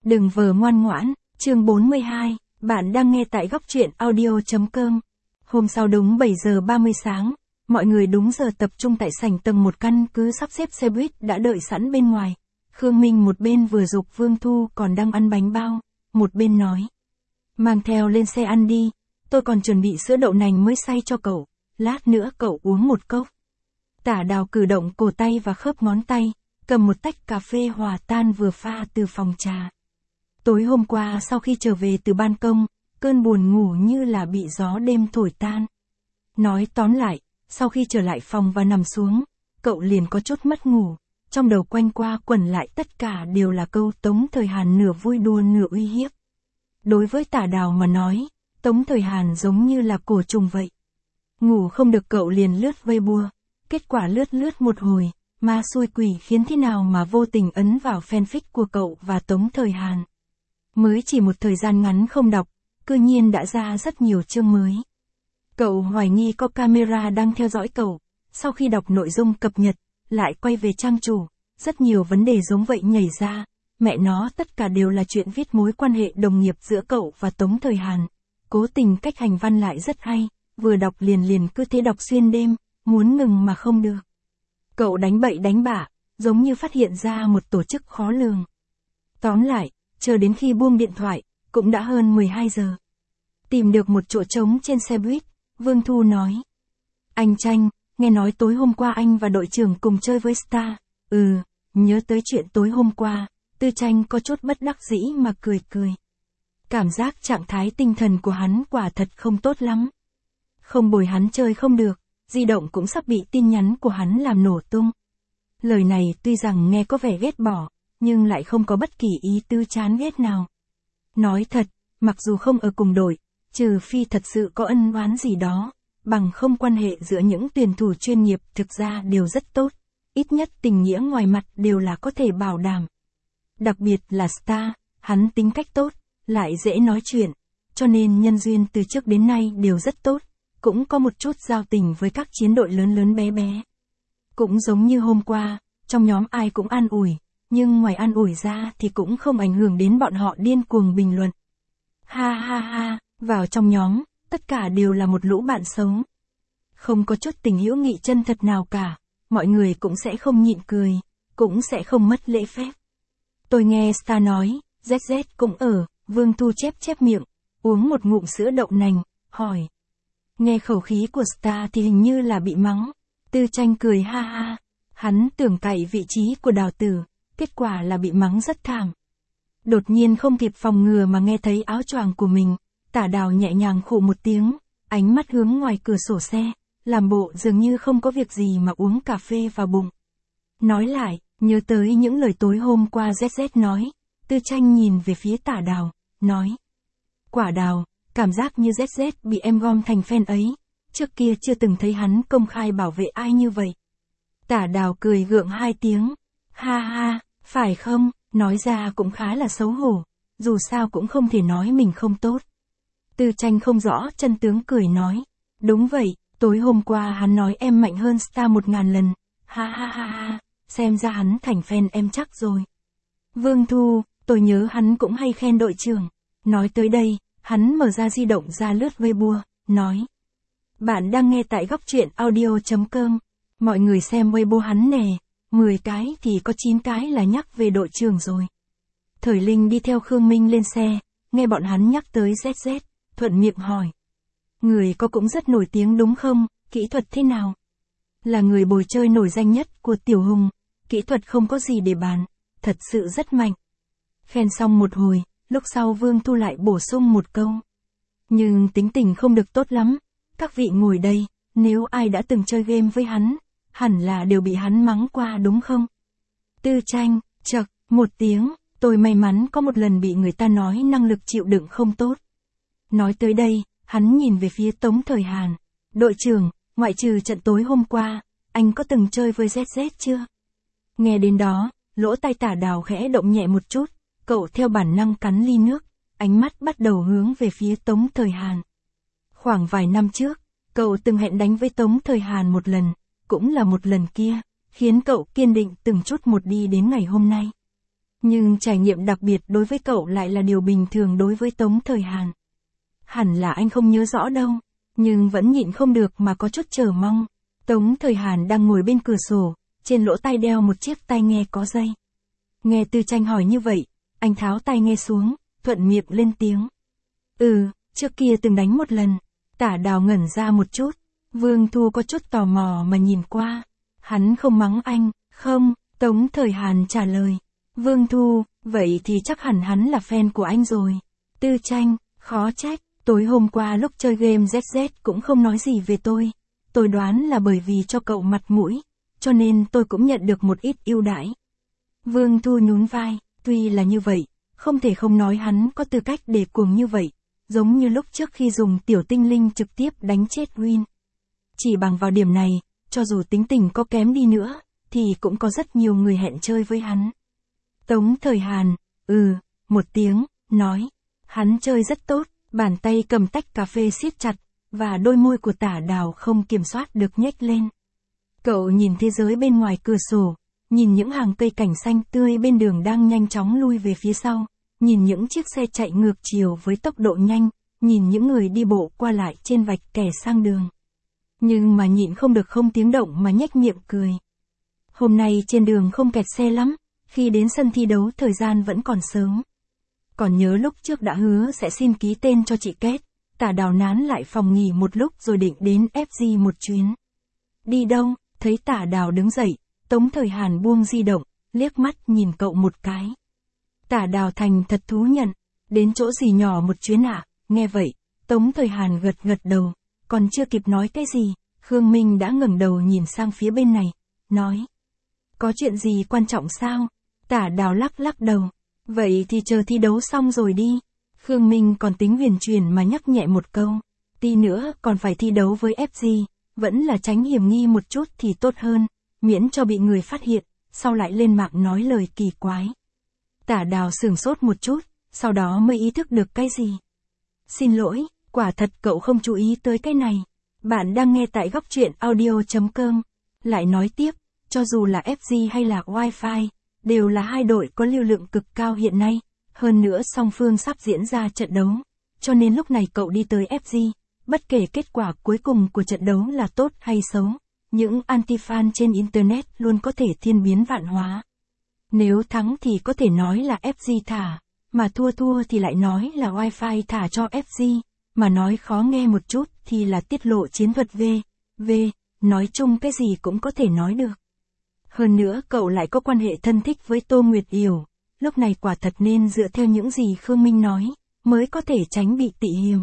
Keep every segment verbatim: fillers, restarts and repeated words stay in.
Đừng vờ ngoan ngoãn, chương bốn mươi hai, bạn đang nghe tại góc truyện audio.com. Hôm sau đúng bảy giờ ba mươi sáng, mọi người đúng giờ tập trung tại sảnh tầng một căn cứ sắp xếp xe buýt đã đợi sẵn bên ngoài. Khương Minh một bên vừa giục Vương Thu còn đang ăn bánh bao, một bên nói. Mang theo lên xe ăn đi, tôi còn chuẩn bị sữa đậu nành mới xay cho cậu, lát nữa cậu uống một cốc. Tả Đào cử động cổ tay và khớp ngón tay, cầm một tách cà phê hòa tan vừa pha từ phòng trà. Tối hôm qua sau khi trở về từ ban công, cơn buồn ngủ như là bị gió đêm thổi tan. Nói tóm lại, sau khi trở lại phòng và nằm xuống, cậu liền có chút mất ngủ, trong đầu quanh qua quẩn lại tất cả đều là câu Tống Thời Hàn nửa vui đùa nửa uy hiếp. Đối với Tả Đào mà nói, Tống Thời Hàn giống như là cổ trùng vậy. Ngủ không được cậu liền lướt Weibo, kết quả lướt lướt một hồi, ma xui quỷ khiến thế nào mà vô tình ấn vào fanfic của cậu và Tống Thời Hàn. Mới chỉ một thời gian ngắn không đọc, cư nhiên đã ra rất nhiều chương mới. Cậu hoài nghi có camera đang theo dõi cậu, sau khi đọc nội dung cập nhật, lại quay về trang chủ, rất nhiều vấn đề giống vậy nhảy ra, mẹ nó tất cả đều là chuyện viết mối quan hệ đồng nghiệp giữa cậu và Tống Thời Hàn. Cố tình cách hành văn lại rất hay, vừa đọc liền liền cứ thế đọc xuyên đêm, muốn ngừng mà không được. Cậu đánh bậy đánh bạ, giống như phát hiện ra một tổ chức khó lường. Tóm lại, chờ đến khi buông điện thoại, cũng đã hơn mười hai giờ. Tìm được một chỗ trống trên xe buýt, Vương Thu nói. Anh Tranh, nghe nói tối hôm qua anh và đội trưởng cùng chơi với Star. Ừ, nhớ tới chuyện tối hôm qua, Tư Tranh có chút bất đắc dĩ mà cười cười. Cảm giác trạng thái tinh thần của hắn quả thật không tốt lắm. Không bồi hắn chơi không được, di động cũng sắp bị tin nhắn của hắn làm nổ tung. Lời này tuy rằng nghe có vẻ ghét bỏ, nhưng lại không có bất kỳ ý tư chán ghét nào. Nói thật, mặc dù không ở cùng đội, trừ phi thật sự có ân oán gì đó, bằng không quan hệ giữa những tuyển thủ chuyên nghiệp thực ra đều rất tốt, ít nhất tình nghĩa ngoài mặt đều là có thể bảo đảm. Đặc biệt là Star, hắn tính cách tốt, lại dễ nói chuyện, cho nên nhân duyên từ trước đến nay đều rất tốt, cũng có một chút giao tình với các chiến đội lớn lớn bé bé. Cũng giống như hôm qua, trong nhóm ai cũng an ủi, nhưng ngoài an ủi ra thì cũng không ảnh hưởng đến bọn họ điên cuồng bình luận. Ha ha ha, vào trong nhóm, tất cả đều là một lũ bạn xấu. Không có chút tình hữu nghị chân thật nào cả, mọi người cũng sẽ không nhịn cười, cũng sẽ không mất lễ phép. Tôi nghe Star nói, dét dét cũng ở, Vương Thu chép chép miệng, uống một ngụm sữa đậu nành, hỏi. Nghe khẩu khí của Star thì hình như là bị mắng. Tư Tranh cười ha ha, hắn tưởng cậy vị trí của Đào Tử, kết quả là bị mắng rất thảm. Đột nhiên không kịp phòng ngừa mà nghe thấy áo choàng của mình, Tả Đào nhẹ nhàng khụ một tiếng, ánh mắt hướng ngoài cửa sổ xe, làm bộ dường như không có việc gì mà uống cà phê vào bụng. Nói lại, nhớ tới những lời tối hôm qua dét dét nói, Tư Tranh nhìn về phía Tả Đào, nói. Quả Đào, cảm giác như dét dét bị em gom thành fan ấy, trước kia chưa từng thấy hắn công khai bảo vệ ai như vậy. Tả Đào cười gượng hai tiếng, ha ha, phải không, nói ra cũng khá là xấu hổ, dù sao cũng không thể nói mình không tốt. Tư Tranh không rõ chân tướng cười nói, đúng vậy, tối hôm qua hắn nói em mạnh hơn Star một ngàn lần, ha ha ha ha, xem ra hắn thành fan em chắc rồi. Vương Thu, tôi nhớ hắn cũng hay khen đội trưởng. Nói tới đây, hắn mở ra di động ra lướt Weibo, nói. Bạn đang nghe tại góc truyện audio.com, mọi người xem Weibo hắn nè, mười cái thì có chín cái là nhắc về đội trưởng rồi. Thời Linh đi theo Khương Minh lên xe, nghe bọn hắn nhắc tới dét dét, thuận miệng hỏi. Người có cũng rất nổi tiếng đúng không, kỹ thuật thế nào? Là người bồi chơi nổi danh nhất của Tiểu Hùng, kỹ thuật không có gì để bàn, thật sự rất mạnh. Khen xong một hồi, lúc sau Vương Thu lại bổ sung một câu. Nhưng tính tình không được tốt lắm, các vị ngồi đây, nếu ai đã từng chơi game với hắn, hẳn là đều bị hắn mắng qua đúng không? Tư Tranh, chậc, một tiếng, tôi may mắn có một lần bị người ta nói năng lực chịu đựng không tốt. Nói tới đây, hắn nhìn về phía Tống Thời Hàn. Đội trưởng, ngoại trừ trận tối hôm qua, anh có từng chơi với dét dét chưa? Nghe đến đó, lỗ tai Tả Đào khẽ động nhẹ một chút, cậu theo bản năng cắn ly nước, ánh mắt bắt đầu hướng về phía Tống Thời Hàn. Khoảng vài năm trước, cậu từng hẹn đánh với Tống Thời Hàn một lần, cũng là một lần kia, khiến cậu kiên định từng chút một đi đến ngày hôm nay. Nhưng trải nghiệm đặc biệt đối với cậu lại là điều bình thường đối với Tống Thời Hàn. Hẳn là anh không nhớ rõ đâu, nhưng vẫn nhịn không được mà có chút chờ mong. Tống Thời Hàn đang ngồi bên cửa sổ, trên lỗ tai đeo một chiếc tai nghe có dây. Nghe Tư Tranh hỏi như vậy, anh tháo tai nghe xuống, thuận miệng lên tiếng. Ừ, trước kia từng đánh một lần. Tả Đào ngẩn ra một chút, Vương Thu có chút tò mò mà nhìn qua. Hắn không mắng anh, không, Tống Thời Hàn trả lời. Vương Thu, vậy thì chắc hẳn hắn là fan của anh rồi. Tư Tranh, khó trách, tối hôm qua lúc chơi game Z Z cũng không nói gì về tôi. Tôi đoán là bởi vì cho cậu mặt mũi, cho nên tôi cũng nhận được một ít ưu đãi. Vương Thu nhún vai, tuy là như vậy, không thể không nói hắn có tư cách để cuồng như vậy, giống như lúc trước khi dùng tiểu tinh linh trực tiếp đánh chết Win. Chỉ bằng vào điểm này, cho dù tính tình có kém đi nữa, thì cũng có rất nhiều người hẹn chơi với hắn. Tống Thời Hàn, ừ, một tiếng, nói, hắn chơi rất tốt, bàn tay cầm tách cà phê siết chặt, và đôi môi của Tả Đào không kiểm soát được nhếch lên. Cậu nhìn thế giới bên ngoài cửa sổ, nhìn những hàng cây cảnh xanh tươi bên đường đang nhanh chóng lui về phía sau, nhìn những chiếc xe chạy ngược chiều với tốc độ nhanh, nhìn những người đi bộ qua lại trên vạch kẻ sang đường. Nhưng mà nhịn không được không tiếng động mà nhếch miệng cười. Hôm nay trên đường không kẹt xe lắm, khi đến sân thi đấu thời gian vẫn còn sớm. Còn nhớ lúc trước đã hứa sẽ xin ký tên cho chị Kết, Tả Đào nán lại phòng nghỉ một lúc rồi định đến ép giê một chuyến. Đi đâu, thấy Tả Đào đứng dậy, Tống Thời Hàn buông di động, liếc mắt nhìn cậu một cái. Tả Đào thành thật thú nhận, đến chỗ gì nhỏ một chuyến ạ, à? Nghe vậy, Tống Thời Hàn gật gật đầu, còn chưa kịp nói cái gì, Khương Minh đã ngẩng đầu nhìn sang phía bên này, nói. Có chuyện gì quan trọng sao? Tả Đào lắc lắc đầu, vậy thì chờ thi đấu xong rồi đi. Khương Minh còn tính huyền chuyển mà nhắc nhẹ một câu, tí nữa còn phải thi đấu với ép giê, vẫn là tránh hiểm nghi một chút thì tốt hơn, miễn cho bị người phát hiện, sau lại lên mạng nói lời kỳ quái. Tả Đào sửng sốt một chút, sau đó mới ý thức được cái gì. Xin lỗi, quả thật cậu không chú ý tới cái này. Bạn đang nghe tại góc truyện audio chấm com. Lại nói tiếp, cho dù là ép giê hay là Wi-Fi, đều là hai đội có lưu lượng cực cao hiện nay. Hơn nữa song phương sắp diễn ra trận đấu. Cho nên lúc này cậu đi tới ép giê, bất kể kết quả cuối cùng của trận đấu là tốt hay xấu, những anti-fan trên Internet luôn có thể thiên biến vạn hóa. Nếu thắng thì có thể nói là ép giê thả, mà thua thua thì lại nói là Wi-Fi thả cho ép giê, mà nói khó nghe một chút thì là tiết lộ chiến thuật V, V, nói chung cái gì cũng có thể nói được. Hơn nữa cậu lại có quan hệ thân thích với Tô Nguyệt Yểu, lúc này quả thật nên dựa theo những gì Khương Minh nói, mới có thể tránh bị tị hiềm.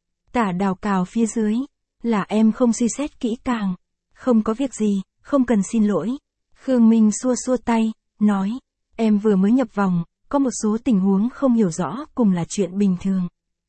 Tả Đào cào phía dưới, là em không suy xét kỹ càng, không có việc gì, không cần xin lỗi. Khương Minh xua xua tay, nói, em vừa mới nhập vòng, có một số tình huống không hiểu rõ cùng là chuyện bình thường.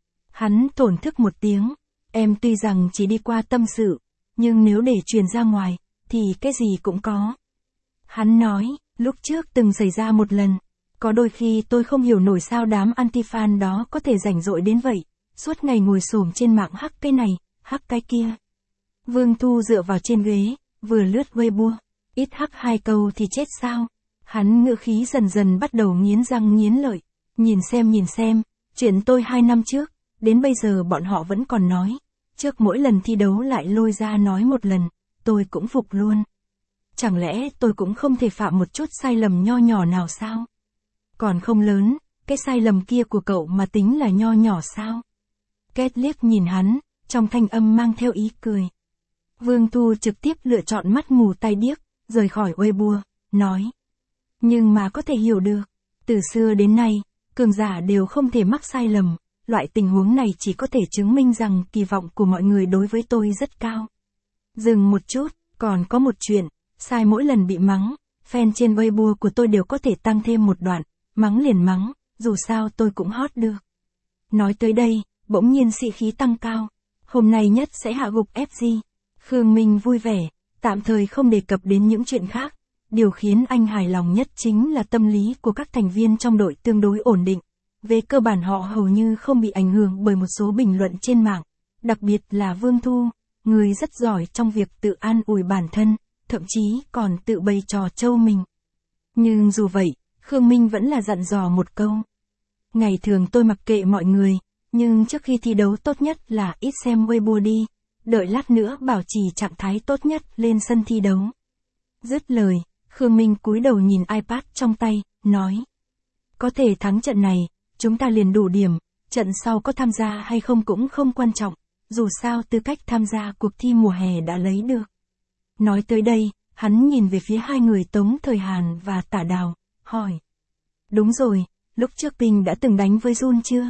Hắn thổn thức một tiếng, em tuy rằng chỉ đi qua tâm sự, nhưng nếu để truyền ra ngoài, thì cái gì cũng có. Hắn nói, lúc trước từng xảy ra một lần, có đôi khi tôi không hiểu nổi sao đám anti-fan đó có thể rảnh rỗi đến vậy, suốt ngày ngồi xổm trên mạng hắc cái này, hắc cái kia. Vương Thu dựa vào trên ghế, vừa lướt Weibo, ít hắc hai câu thì chết sao. Hắn ngữ khí dần dần bắt đầu nghiến răng nghiến lợi, nhìn xem nhìn xem, chuyện tôi hai năm trước, đến bây giờ bọn họ vẫn còn nói, trước mỗi lần thi đấu lại lôi ra nói một lần, tôi cũng phục luôn. Chẳng lẽ tôi cũng không thể phạm một chút sai lầm nho nhỏ nào sao? Còn không lớn, cái sai lầm kia của cậu mà tính là nho nhỏ sao? Kết liếc nhìn hắn, trong thanh âm mang theo ý cười. Vương Thu trực tiếp lựa chọn mắt mù tai điếc, rời khỏi Weibo, nói. Nhưng mà có thể hiểu được, từ xưa đến nay, cường giả đều không thể mắc sai lầm, loại tình huống này chỉ có thể chứng minh rằng kỳ vọng của mọi người đối với tôi rất cao. Dừng một chút, còn có một chuyện, sai mỗi lần bị mắng, fan trên Weibo của tôi đều có thể tăng thêm một đoạn, mắng liền mắng, dù sao tôi cũng hot được. Nói tới đây, bỗng nhiên sĩ khí tăng cao, hôm nay nhất sẽ hạ gục ép giê. Khương Minh vui vẻ, tạm thời không đề cập đến những chuyện khác. Điều khiến anh hài lòng nhất chính là tâm lý của các thành viên trong đội tương đối ổn định. Về cơ bản họ hầu như không bị ảnh hưởng bởi một số bình luận trên mạng. Đặc biệt là Vương Thu, người rất giỏi trong việc tự an ủi bản thân, thậm chí còn tự bày trò trâu mình. Nhưng dù vậy, Khương Minh vẫn là dặn dò một câu. Ngày thường tôi mặc kệ mọi người, nhưng trước khi thi đấu tốt nhất là ít xem Weibo đi, đợi lát nữa bảo trì trạng thái tốt nhất lên sân thi đấu. Dứt lời, Khương Minh cúi đầu nhìn iPad trong tay, nói. Có thể thắng trận này, chúng ta liền đủ điểm, trận sau có tham gia hay không cũng không quan trọng, dù sao tư cách tham gia cuộc thi mùa hè đã lấy được. Nói tới đây, hắn nhìn về phía hai người Tống Thời Hàn và Tả Đào, hỏi. Đúng rồi, lúc trước Ping đã từng đánh với Jun chưa?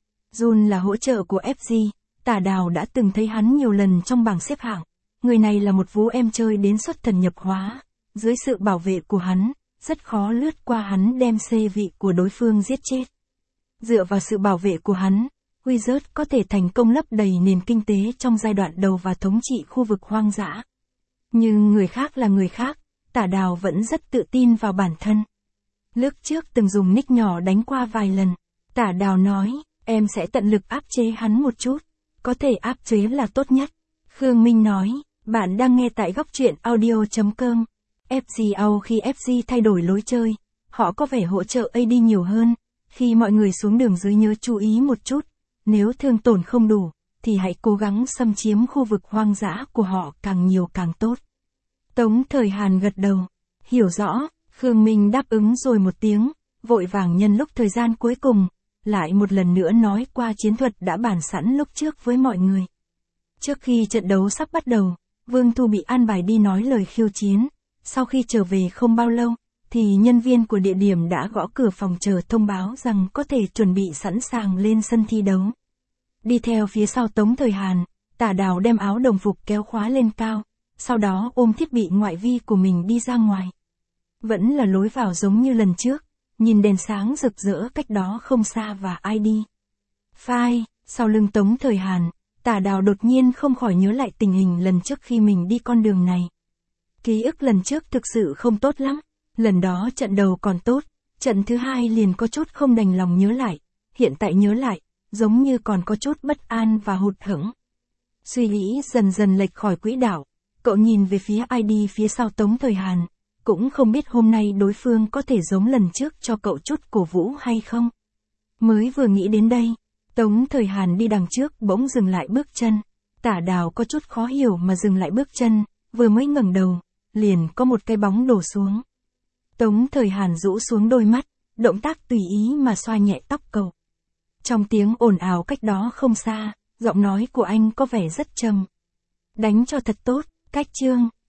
Jun là hỗ trợ của ép giê, Tả Đào đã từng thấy hắn nhiều lần trong bảng xếp hạng. Người này là một vú em chơi đến xuất thần nhập hóa, dưới sự bảo vệ của hắn, rất khó lướt qua hắn đem xê vị của đối phương giết chết. Dựa vào sự bảo vệ của hắn, Wizard có thể thành công lấp đầy nền kinh tế trong giai đoạn đầu và thống trị khu vực hoang dã. Nhưng người khác là người khác, Tả Đào vẫn rất tự tin vào bản thân. Lúc trước từng dùng nick nhỏ đánh qua vài lần, Tả Đào nói, em sẽ tận lực áp chế hắn một chút, có thể áp chế là tốt nhất. Khương Minh nói, bạn đang nghe tại góc truyện audio chấm com. ép giê ao khi ép giê thay đổi lối chơi, họ có vẻ hỗ trợ a đê nhiều hơn. Khi mọi người xuống đường dưới nhớ chú ý một chút, nếu thương tổn không đủ, thì hãy cố gắng xâm chiếm khu vực hoang dã của họ càng nhiều càng tốt. Tống Thời Hàn gật đầu, hiểu rõ, Khương Minh đáp ứng rồi một tiếng, vội vàng nhân lúc thời gian cuối cùng, lại một lần nữa nói qua chiến thuật đã bàn sẵn lúc trước với mọi người. Trước khi trận đấu sắp bắt đầu, Vương Thu bị an bài đi nói lời khiêu chiến, sau khi trở về không bao lâu, thì nhân viên của địa điểm đã gõ cửa phòng chờ thông báo rằng có thể chuẩn bị sẵn sàng lên sân thi đấu. Đi theo phía sau Tống Thời Hàn, Tả Đào đem áo đồng phục kéo khóa lên cao, sau đó ôm thiết bị ngoại vi của mình đi ra ngoài. Vẫn là lối vào giống như lần trước, nhìn đèn sáng rực rỡ cách đó không xa và i đê. File, sau lưng Tống Thời Hàn, Tả Đào đột nhiên không khỏi nhớ lại tình hình lần trước khi mình đi con đường này. Ký ức lần trước thực sự không tốt lắm, lần đó trận đầu còn tốt, trận thứ hai liền có chút không đành lòng nhớ lại, hiện tại nhớ lại, giống như còn có chút bất an và hụt hẫng. Suy nghĩ dần dần lệch khỏi quỹ đạo, cậu nhìn về phía i đê phía sau Tống Thời Hàn, cũng không biết hôm nay đối phương có thể giống lần trước cho cậu chút cổ vũ hay không. Mới vừa nghĩ đến đây, Tống Thời Hàn đi đằng trước bỗng dừng lại bước chân, Tả Đào có chút khó hiểu mà dừng lại bước chân, vừa mới ngẩng đầu, liền có một cái bóng đổ xuống. Tống Thời Hàn rũ xuống đôi mắt, động tác tùy ý mà xoa nhẹ tóc cậu. Trong tiếng ồn ào cách đó không xa, giọng nói của anh có vẻ rất trầm. Đánh cho thật tốt, cách chương.